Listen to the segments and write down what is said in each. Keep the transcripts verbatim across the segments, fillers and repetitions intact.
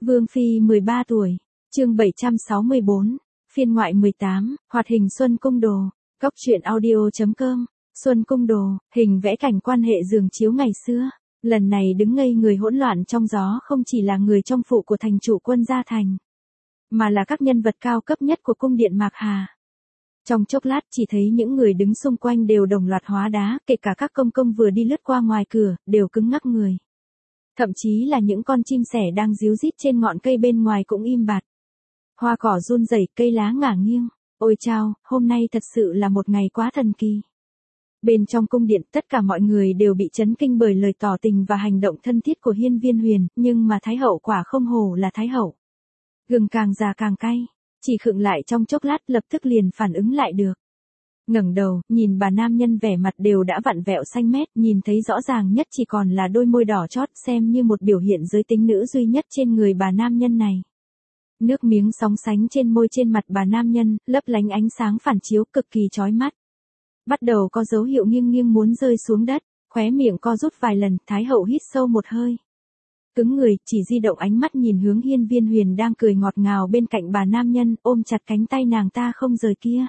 Vương Phi mười ba tuổi, chương bảy trăm sáu mươi bốn, phiên ngoại mười tám, hoạt hình Xuân Cung Đồ, góc truyện audio.com, Xuân Cung Đồ, hình vẽ cảnh quan hệ giường chiếu ngày xưa. Lần này đứng ngây người hỗn loạn trong gió không chỉ là người trong phủ của thành chủ quân gia thành, mà là các nhân vật cao cấp nhất của cung điện Mạc Hà. Trong chốc lát chỉ thấy những người đứng xung quanh đều đồng loạt hóa đá, kể cả các công công vừa đi lướt qua ngoài cửa, đều cứng ngắc người. Thậm chí là những con chim sẻ đang ríu rít trên ngọn cây bên ngoài cũng im bặt. Hoa cỏ run rẩy, cây lá ngả nghiêng. Ôi chao, hôm nay thật sự là một ngày quá thần kỳ. Bên trong cung điện tất cả mọi người đều bị chấn kinh bởi lời tỏ tình và hành động thân thiết của Hiên Viên Huyền, nhưng mà Thái hậu quả không hổ là Thái hậu. Gừng càng già càng cay, chỉ khựng lại trong chốc lát lập tức liền phản ứng lại được. Ngẩng đầu, nhìn bà nam nhân vẻ mặt đều đã vặn vẹo xanh mét, nhìn thấy rõ ràng nhất chỉ còn là đôi môi đỏ chót, xem như một biểu hiện giới tính nữ duy nhất trên người bà nam nhân này. Nước miếng sóng sánh trên môi trên mặt bà nam nhân, lấp lánh ánh sáng phản chiếu cực kỳ chói mắt. Bắt đầu có dấu hiệu nghiêng nghiêng muốn rơi xuống đất, khóe miệng co rút vài lần, Thái hậu hít sâu một hơi. Cứng người, chỉ di động ánh mắt nhìn hướng Hiên Viên Huyền đang cười ngọt ngào bên cạnh bà nam nhân, ôm chặt cánh tay nàng ta không rời kia.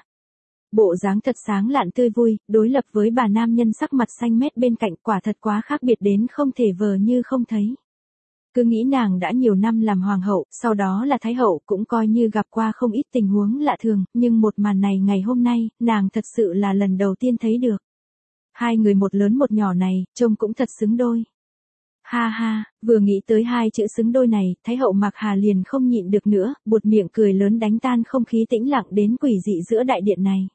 Bộ dáng thật sáng lạn tươi vui, đối lập với bà nam nhân sắc mặt xanh mét bên cạnh, quả thật quá khác biệt đến không thể vờ như không thấy. Cứ nghĩ nàng đã nhiều năm làm hoàng hậu, sau đó là thái hậu, cũng coi như gặp qua không ít tình huống lạ thường, nhưng một màn này ngày hôm nay, nàng thật sự là lần đầu tiên thấy được. Hai người một lớn một nhỏ này, trông cũng thật xứng đôi. Ha ha, vừa nghĩ tới hai chữ xứng đôi này, Thái hậu Mạc Hà liền không nhịn được nữa, buột miệng cười lớn đánh tan không khí tĩnh lặng đến quỷ dị giữa đại điện này.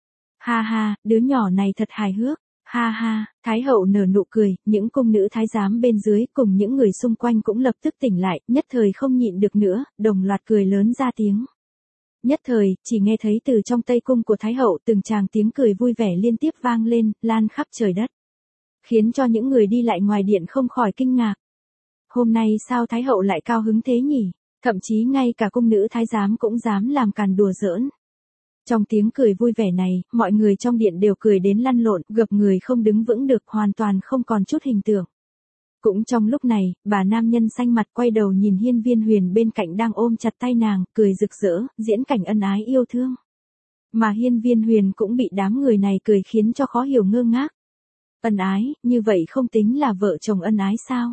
Ha ha, đứa nhỏ này thật hài hước. Ha ha, Thái hậu nở nụ cười, những cung nữ thái giám bên dưới cùng những người xung quanh cũng lập tức tỉnh lại, nhất thời không nhịn được nữa, đồng loạt cười lớn ra tiếng. Nhất thời, chỉ nghe thấy từ trong tây cung của Thái hậu từng tràng tiếng cười vui vẻ liên tiếp vang lên, lan khắp trời đất. Khiến cho những người đi lại ngoài điện không khỏi kinh ngạc. Hôm nay sao Thái hậu lại cao hứng thế nhỉ? Thậm chí ngay cả cung nữ thái giám cũng dám làm càn đùa giỡn. Trong tiếng cười vui vẻ này, mọi người trong điện đều cười đến lăn lộn, gập người không đứng vững được, hoàn toàn không còn chút hình tượng. Cũng trong lúc này, bà nam nhân xanh mặt quay đầu nhìn Hiên Viên Huyền bên cạnh đang ôm chặt tay nàng, cười rực rỡ, diễn cảnh ân ái yêu thương. Mà Hiên Viên Huyền cũng bị đám người này cười khiến cho khó hiểu ngơ ngác. Ân ái, như vậy không tính là vợ chồng ân ái sao?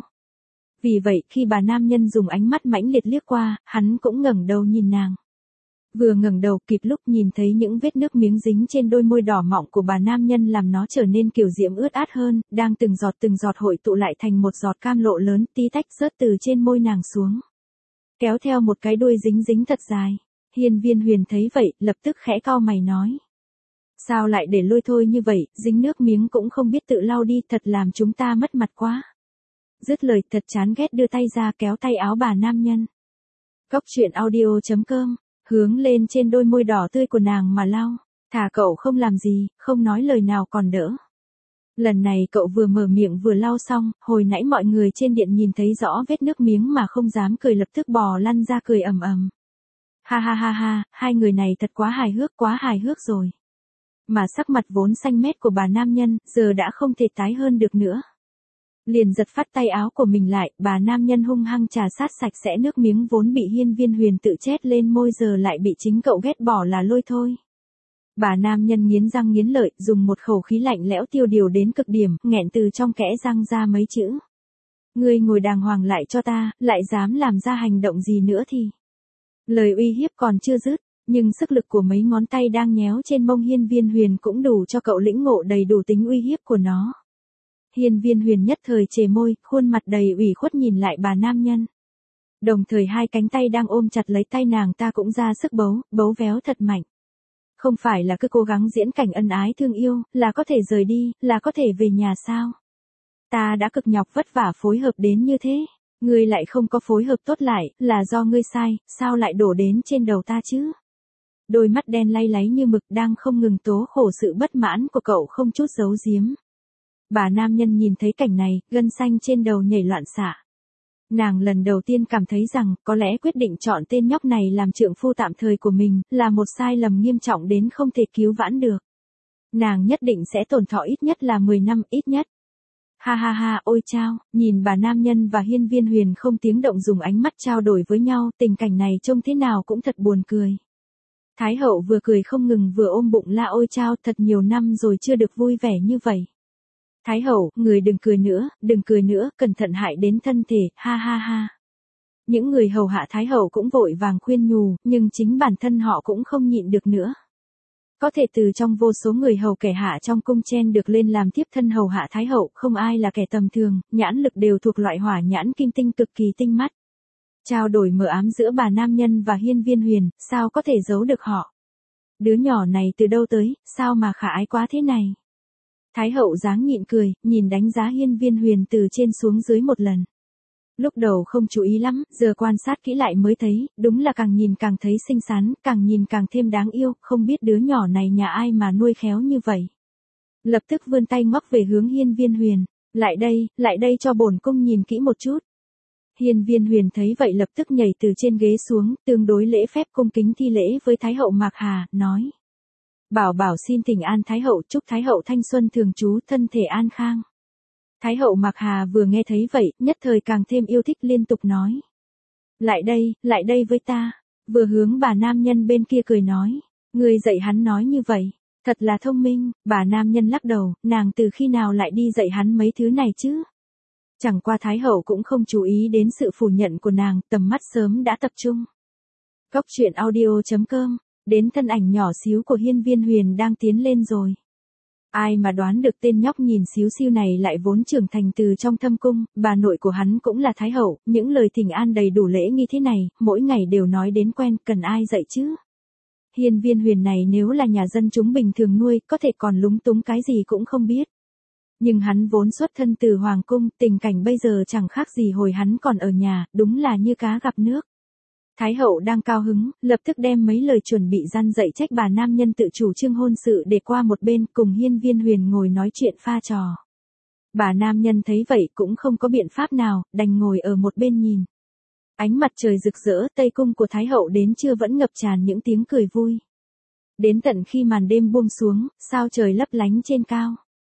Vì vậy, khi bà nam nhân dùng ánh mắt mãnh liệt liếc qua, hắn cũng ngẩng đầu nhìn nàng. Vừa ngẩng đầu kịp lúc nhìn thấy những vết nước miếng dính trên đôi môi đỏ mọng của bà nam nhân làm nó trở nên kiểu diễm ướt át hơn, đang từng giọt từng giọt hội tụ lại thành một giọt cam lộ lớn tí tách rớt từ trên môi nàng xuống. Kéo theo một cái đuôi dính dính thật dài. Hiên Viên Huyền thấy vậy, lập tức khẽ cau mày nói. Sao lại để lôi thôi như vậy, dính nước miếng cũng không biết tự lau đi, thật làm chúng ta mất mặt quá. Dứt lời thật chán ghét đưa tay ra kéo tay áo bà nam nhân. Góc truyện audio.com, hướng lên trên đôi môi đỏ tươi của nàng mà lau. Thà cậu không làm gì, không nói lời nào còn đỡ. Lần này cậu vừa mở miệng vừa lau xong, hồi nãy mọi người trên điện nhìn thấy rõ vết nước miếng mà không dám cười lập tức bò lăn ra cười ầm ầm. Ha ha ha ha, hai người này thật quá hài hước, quá hài hước rồi. Mà sắc mặt vốn xanh mét của bà nam nhân, giờ đã không thể tái hơn được nữa. Liền giật phát tay áo của mình lại, bà nam nhân hung hăng trà sát sạch sẽ nước miếng vốn bị Hiên Viên Huyền tự chét lên môi giờ lại bị chính cậu ghét bỏ là lôi thôi. Bà nam nhân nghiến răng nghiến lợi, dùng một khẩu khí lạnh lẽo tiêu điều đến cực điểm, nghẹn từ trong kẽ răng ra mấy chữ. Ngươi ngồi đàng hoàng lại cho ta, lại dám làm ra hành động gì nữa thì. Lời uy hiếp còn chưa dứt. Nhưng sức lực của mấy ngón tay đang nhéo trên mông Hiên Viên Huyền cũng đủ cho cậu lĩnh ngộ đầy đủ tính uy hiếp của nó. Hiên Viên Huyền nhất thời chề môi, khuôn mặt đầy ủy khuất nhìn lại bà nam nhân. Đồng thời hai cánh tay đang ôm chặt lấy tay nàng ta cũng ra sức bấu, bấu véo thật mạnh. Không phải là cứ cố gắng diễn cảnh ân ái thương yêu, là có thể rời đi, là có thể về nhà sao? Ta đã cực nhọc vất vả phối hợp đến như thế. Ngươi lại không có phối hợp tốt lại, là do ngươi sai, sao lại đổ đến trên đầu ta chứ? Đôi mắt đen lay láy như mực đang không ngừng tố khổ sự bất mãn của cậu không chút giấu giếm. Bà nam nhân nhìn thấy cảnh này, gân xanh trên đầu nhảy loạn xạ. Nàng lần đầu tiên cảm thấy rằng, có lẽ quyết định chọn tên nhóc này làm trượng phu tạm thời của mình, là một sai lầm nghiêm trọng đến không thể cứu vãn được. Nàng nhất định sẽ tổn thọ ít nhất là mười năm, ít nhất. Ha ha ha, ôi chao, nhìn bà nam nhân và Hiên Viên Huyền không tiếng động dùng ánh mắt trao đổi với nhau, tình cảnh này trông thế nào cũng thật buồn cười. Thái hậu vừa cười không ngừng vừa ôm bụng la ôi chao, thật nhiều năm rồi chưa được vui vẻ như vậy. Thái hậu, người đừng cười nữa, đừng cười nữa, cẩn thận hại đến thân thể, ha ha ha. Những người hầu hạ Thái hậu cũng vội vàng khuyên nhủ, nhưng chính bản thân họ cũng không nhịn được nữa. Có thể từ trong vô số người hầu kẻ hạ trong cung chen được lên làm tiếp thân hầu hạ Thái hậu, không ai là kẻ tầm thường, nhãn lực đều thuộc loại hỏa nhãn kim tinh cực kỳ tinh mắt. Trao đổi mờ ám giữa bà nam nhân và Hiên Viên Huyền, sao có thể giấu được họ. Đứa nhỏ này từ đâu tới, sao mà khả ái quá thế này. Thái hậu dáng nhịn cười, nhìn đánh giá Hiên Viên Huyền từ trên xuống dưới một lần. Lúc đầu không chú ý lắm, giờ quan sát kỹ lại mới thấy, đúng là càng nhìn càng thấy xinh xắn, càng nhìn càng thêm đáng yêu, không biết đứa nhỏ này nhà ai mà nuôi khéo như vậy. Lập tức vươn tay ngoắc về hướng Hiên Viên Huyền, lại đây, lại đây cho bổn cung nhìn kỹ một chút. Hiên Viên Huyền thấy vậy lập tức nhảy từ trên ghế xuống, tương đối lễ phép cung kính thi lễ với Thái hậu Mạc Hà, nói. Bảo bảo xin thỉnh an Thái hậu, chúc Thái hậu thanh xuân thường trú, thân thể an khang. Thái hậu Mạc Hà vừa nghe thấy vậy, nhất thời càng thêm yêu thích liên tục nói. Lại đây, lại đây với ta. Vừa hướng bà nam nhân bên kia cười nói. Người dạy hắn nói như vậy. Thật là thông minh, bà nam nhân lắc đầu, nàng từ khi nào lại đi dạy hắn mấy thứ này chứ? Chẳng qua Thái hậu cũng không chú ý đến sự phủ nhận của nàng, tầm mắt sớm đã tập trung. Góc truyện audio chấm com, đến thân ảnh nhỏ xíu của Hiên Viên Huyền đang tiến lên rồi. Ai mà đoán được tên nhóc nhìn xíu xiu này lại vốn trưởng thành từ trong thâm cung, bà nội của hắn cũng là Thái hậu, những lời thỉnh an đầy đủ lễ nghi thế này, mỗi ngày đều nói đến quen, cần ai dạy chứ? Hiên Viên Huyền này nếu là nhà dân chúng bình thường nuôi, có thể còn lúng túng cái gì cũng không biết. Nhưng hắn vốn xuất thân từ hoàng cung, tình cảnh bây giờ chẳng khác gì hồi hắn còn ở nhà, đúng là như cá gặp nước. Thái hậu đang cao hứng, lập tức đem mấy lời chuẩn bị răn dạy trách bà nam nhân tự chủ trương hôn sự để qua một bên, cùng Hiên Viên Huyền ngồi nói chuyện pha trò. Bà nam nhân thấy vậy cũng không có biện pháp nào, đành ngồi ở một bên nhìn. Ánh mặt trời rực rỡ, tây cung của Thái hậu đến trưa vẫn ngập tràn những tiếng cười vui. Đến tận khi màn đêm buông xuống, sao trời lấp lánh trên cao.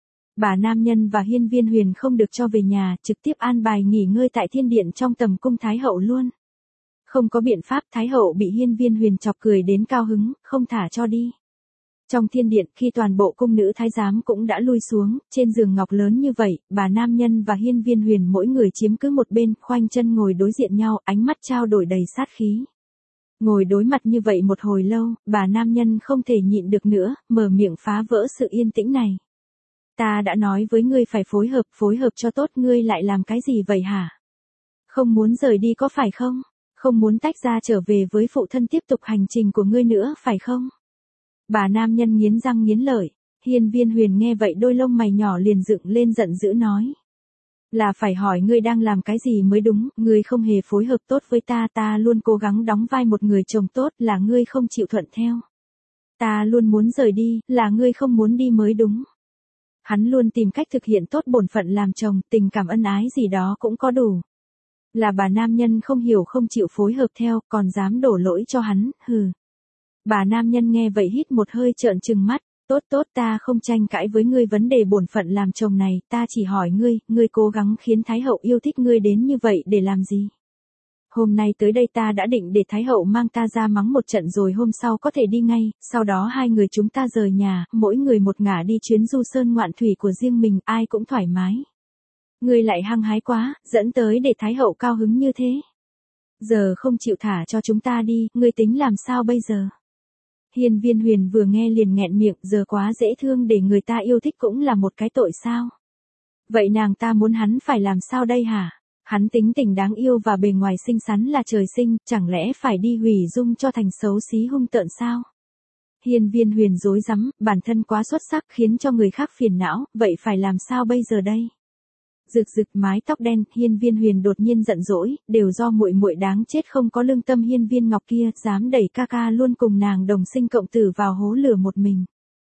Bà nam nhân và Hiên Viên Huyền không được cho về nhà, trực tiếp an bài nghỉ ngơi tại thiên điện trong tầm cung Thái hậu luôn. Không có biện pháp, Thái hậu bị Hiên Viên Huyền chọc cười đến cao hứng, không thả cho đi. Trong thiên điện, khi toàn bộ cung nữ thái giám cũng đã lui xuống, trên giường ngọc lớn như vậy, bà nam nhân và Hiên Viên Huyền mỗi người chiếm cứ một bên, khoanh chân ngồi đối diện nhau, ánh mắt trao đổi đầy sát khí. Ngồi đối mặt như vậy một hồi lâu, bà nam nhân không thể nhịn được nữa, mở miệng phá vỡ sự yên tĩnh này. Ta đã nói với ngươi phải phối hợp, phối hợp cho tốt, ngươi lại làm cái gì vậy hả? Không muốn rời đi có phải không? Không muốn tách ra trở về với phụ thân tiếp tục hành trình của ngươi nữa phải không? Bà nam nhân nghiến răng nghiến lợi. Hiên Viên Huyền nghe vậy đôi lông mày nhỏ liền dựng lên giận dữ nói. Là phải hỏi ngươi đang làm cái gì mới đúng, ngươi không hề phối hợp tốt với ta, ta luôn cố gắng đóng vai một người chồng tốt, là ngươi không chịu thuận theo. Ta luôn muốn rời đi, là ngươi không muốn đi mới đúng. Hắn luôn tìm cách thực hiện tốt bổn phận làm chồng, tình cảm ân ái gì đó cũng có đủ. Là bà nam nhân không hiểu không chịu phối hợp theo, còn dám đổ lỗi cho hắn, hừ. Bà nam nhân nghe vậy hít một hơi trợn trừng mắt, tốt tốt ta không tranh cãi với ngươi vấn đề bổn phận làm chồng này, ta chỉ hỏi ngươi, ngươi cố gắng khiến Thái hậu yêu thích ngươi đến như vậy để làm gì? Hôm nay tới đây ta đã định để Thái hậu mang ta ra mắng một trận rồi hôm sau có thể đi ngay, sau đó hai người chúng ta rời nhà, mỗi người một ngả đi chuyến du sơn ngoạn thủy của riêng mình, ai cũng thoải mái. Ngươi lại hăng hái quá, dẫn tới để Thái hậu cao hứng như thế. Giờ không chịu thả cho chúng ta đi, ngươi tính làm sao bây giờ? Hiên Viên Huyền vừa nghe liền nghẹn miệng, giờ quá dễ thương để người ta yêu thích cũng là một cái tội sao? Vậy nàng ta muốn hắn phải làm sao đây hả? Hắn tính tình đáng yêu và bề ngoài xinh xắn là trời sinh, chẳng lẽ phải đi hủy dung cho thành xấu xí hung tợn sao? Hiên Viên Huyền rối rắm, bản thân quá xuất sắc khiến cho người khác phiền não, vậy phải làm sao bây giờ đây? Rực rực mái tóc đen, Hiên Viên Huyền đột nhiên giận dỗi, đều do muội muội đáng chết không có lương tâm Hiên Viên Ngọc kia, dám đẩy ca ca luôn cùng nàng đồng sinh cộng tử vào hố lửa một mình.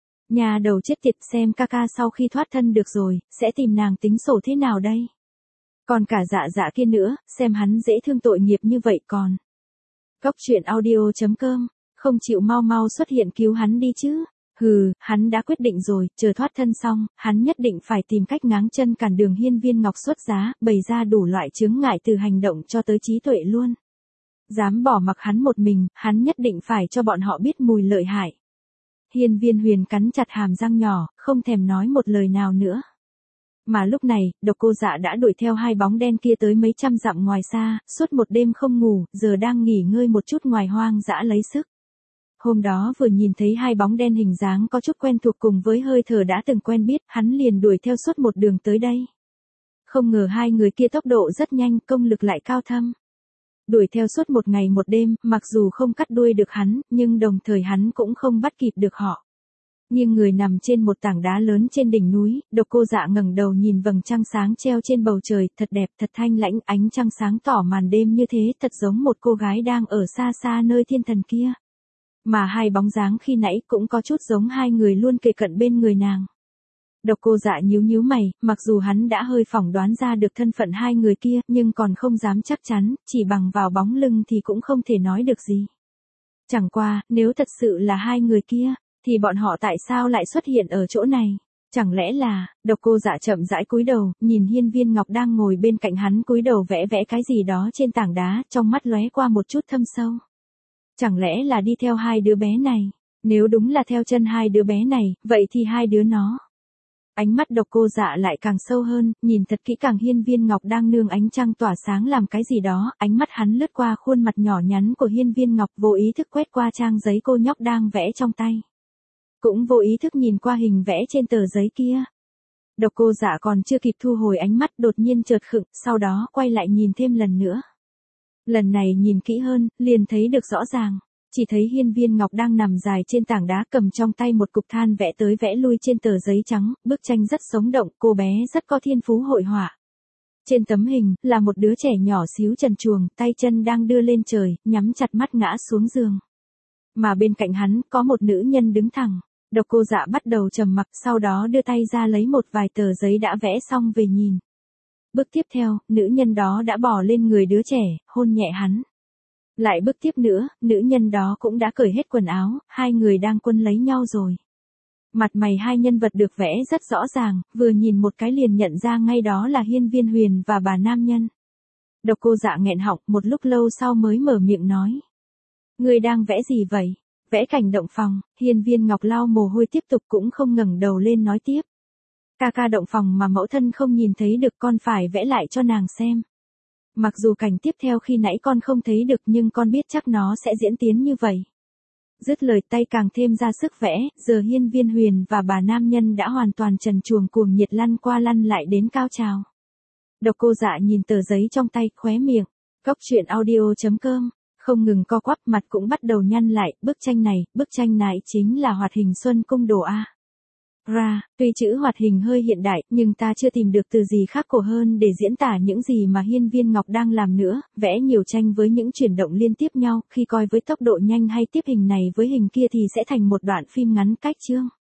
Nhà đầu chết tiệt, xem ca ca sau khi thoát thân được rồi, sẽ tìm nàng tính sổ thế nào đây? Còn cả dạ dạ kia nữa, xem hắn dễ thương tội nghiệp như vậy còn. Góc truyện audio chấm com, không chịu mau mau xuất hiện cứu hắn đi chứ. Hừ, hắn đã quyết định rồi, chờ thoát thân xong, hắn nhất định phải tìm cách ngáng chân cản đường Hiên Viên Ngọc xuất giá, bày ra đủ loại chướng ngại từ hành động cho tới trí tuệ luôn. Dám bỏ mặc hắn một mình, hắn nhất định phải cho bọn họ biết mùi lợi hại. Hiên Viên Huyền cắn chặt hàm răng nhỏ, không thèm nói một lời nào nữa. Mà lúc này, Độc Cô Dạ đã đuổi theo hai bóng đen kia tới mấy trăm dặm ngoài xa, suốt một đêm không ngủ, giờ đang nghỉ ngơi một chút ngoài hoang dã lấy sức. Hôm đó vừa nhìn thấy hai bóng đen hình dáng có chút quen thuộc cùng với hơi thở đã từng quen biết, hắn liền đuổi theo suốt một đường tới đây. Không ngờ hai người kia tốc độ rất nhanh, công lực lại cao thâm. Đuổi theo suốt một ngày một đêm, mặc dù không cắt đuôi được hắn, nhưng đồng thời hắn cũng không bắt kịp được họ. Nhưng người nằm trên một tảng đá lớn trên đỉnh núi, Độc Cô Dạ ngẩng đầu nhìn vầng trăng sáng treo trên bầu trời, thật đẹp, thật thanh lãnh, ánh trăng sáng tỏ màn đêm như thế, thật giống một cô gái đang ở xa xa nơi thiên thần kia. Mà hai bóng dáng khi nãy cũng có chút giống hai người luôn kề cận bên người nàng. Độc Cô Dạ nhíu nhíu mày, mặc dù hắn đã hơi phỏng đoán ra được thân phận hai người kia, nhưng còn không dám chắc chắn, chỉ bằng vào bóng lưng thì cũng không thể nói được gì. Chẳng qua, nếu thật sự là hai người kia, thì bọn họ tại sao lại xuất hiện ở chỗ này? Chẳng lẽ là, Độc Cô Dạ chậm rãi cúi đầu, nhìn Hiên Viên Ngọc đang ngồi bên cạnh hắn cúi đầu vẽ vẽ cái gì đó trên tảng đá, trong mắt lóe qua một chút thâm sâu. Chẳng lẽ là đi theo hai đứa bé này? Nếu đúng là theo chân hai đứa bé này, vậy thì hai đứa nó. Ánh mắt Độc Cô Dạ lại càng sâu hơn, nhìn thật kỹ càng Hiên Viên Ngọc đang nương ánh trăng tỏa sáng làm cái gì đó, ánh mắt hắn lướt qua khuôn mặt nhỏ nhắn của Hiên Viên Ngọc vô ý thức quét qua trang giấy cô nhóc đang vẽ trong tay. Cũng vô ý thức nhìn qua hình vẽ trên tờ giấy kia. Độc Cô Dạ còn chưa kịp thu hồi ánh mắt đột nhiên chợt khựng, sau đó quay lại nhìn thêm lần nữa. Lần này nhìn kỹ hơn, liền thấy được rõ ràng. Chỉ thấy Hiên Viên Ngọc đang nằm dài trên tảng đá cầm trong tay một cục than vẽ tới vẽ lui trên tờ giấy trắng, bức tranh rất sống động, cô bé rất có thiên phú hội họa. Trên tấm hình, là một đứa trẻ nhỏ xíu trần truồng, tay chân đang đưa lên trời, nhắm chặt mắt ngã xuống giường. Mà bên cạnh hắn, có một nữ nhân đứng thẳng. Độc Cô Dạ bắt đầu trầm mặc, sau đó đưa tay ra lấy một vài tờ giấy đã vẽ xong về nhìn. Bước tiếp theo, nữ nhân đó đã bò lên người đứa trẻ, hôn nhẹ hắn. Lại bước tiếp nữa, nữ nhân đó cũng đã cởi hết quần áo, hai người đang quân lấy nhau rồi. Mặt mày hai nhân vật được vẽ rất rõ ràng, vừa nhìn một cái liền nhận ra ngay đó là Hiên Viên Huyền và bà nam nhân. Độc Cô Dạ nghẹn họng, một lúc lâu sau mới mở miệng nói. Người đang vẽ gì vậy? Vẽ cảnh động phòng. Hiên Viên Ngọc lau mồ hôi tiếp tục cũng không ngẩng đầu lên nói tiếp. Ca ca động phòng mà mẫu thân không nhìn thấy được, con phải vẽ lại cho nàng xem. Mặc dù cảnh tiếp theo khi nãy con không thấy được nhưng con biết chắc nó sẽ diễn tiến như vậy. Dứt lời tay càng thêm ra sức vẽ, giờ Hiên Viên Huyền và bà nam nhân đã hoàn toàn trần truồng cuồng nhiệt lăn qua lăn lại đến cao trào. Độc Cô Dạ nhìn tờ giấy trong tay, khóe miệng. Cóc truyện audio chấm com không ngừng co quắp, mặt cũng bắt đầu nhăn lại, bức tranh này, bức tranh này chính là Hoạt Hình Xuân Cung Đồ a. Ra, tuy chữ hoạt hình hơi hiện đại, nhưng ta chưa tìm được từ gì khác cổ hơn để diễn tả những gì mà Hiên Viên Ngọc đang làm nữa, vẽ nhiều tranh với những chuyển động liên tiếp nhau, khi coi với tốc độ nhanh hay tiếp hình này với hình kia thì sẽ thành một đoạn phim ngắn cách chương.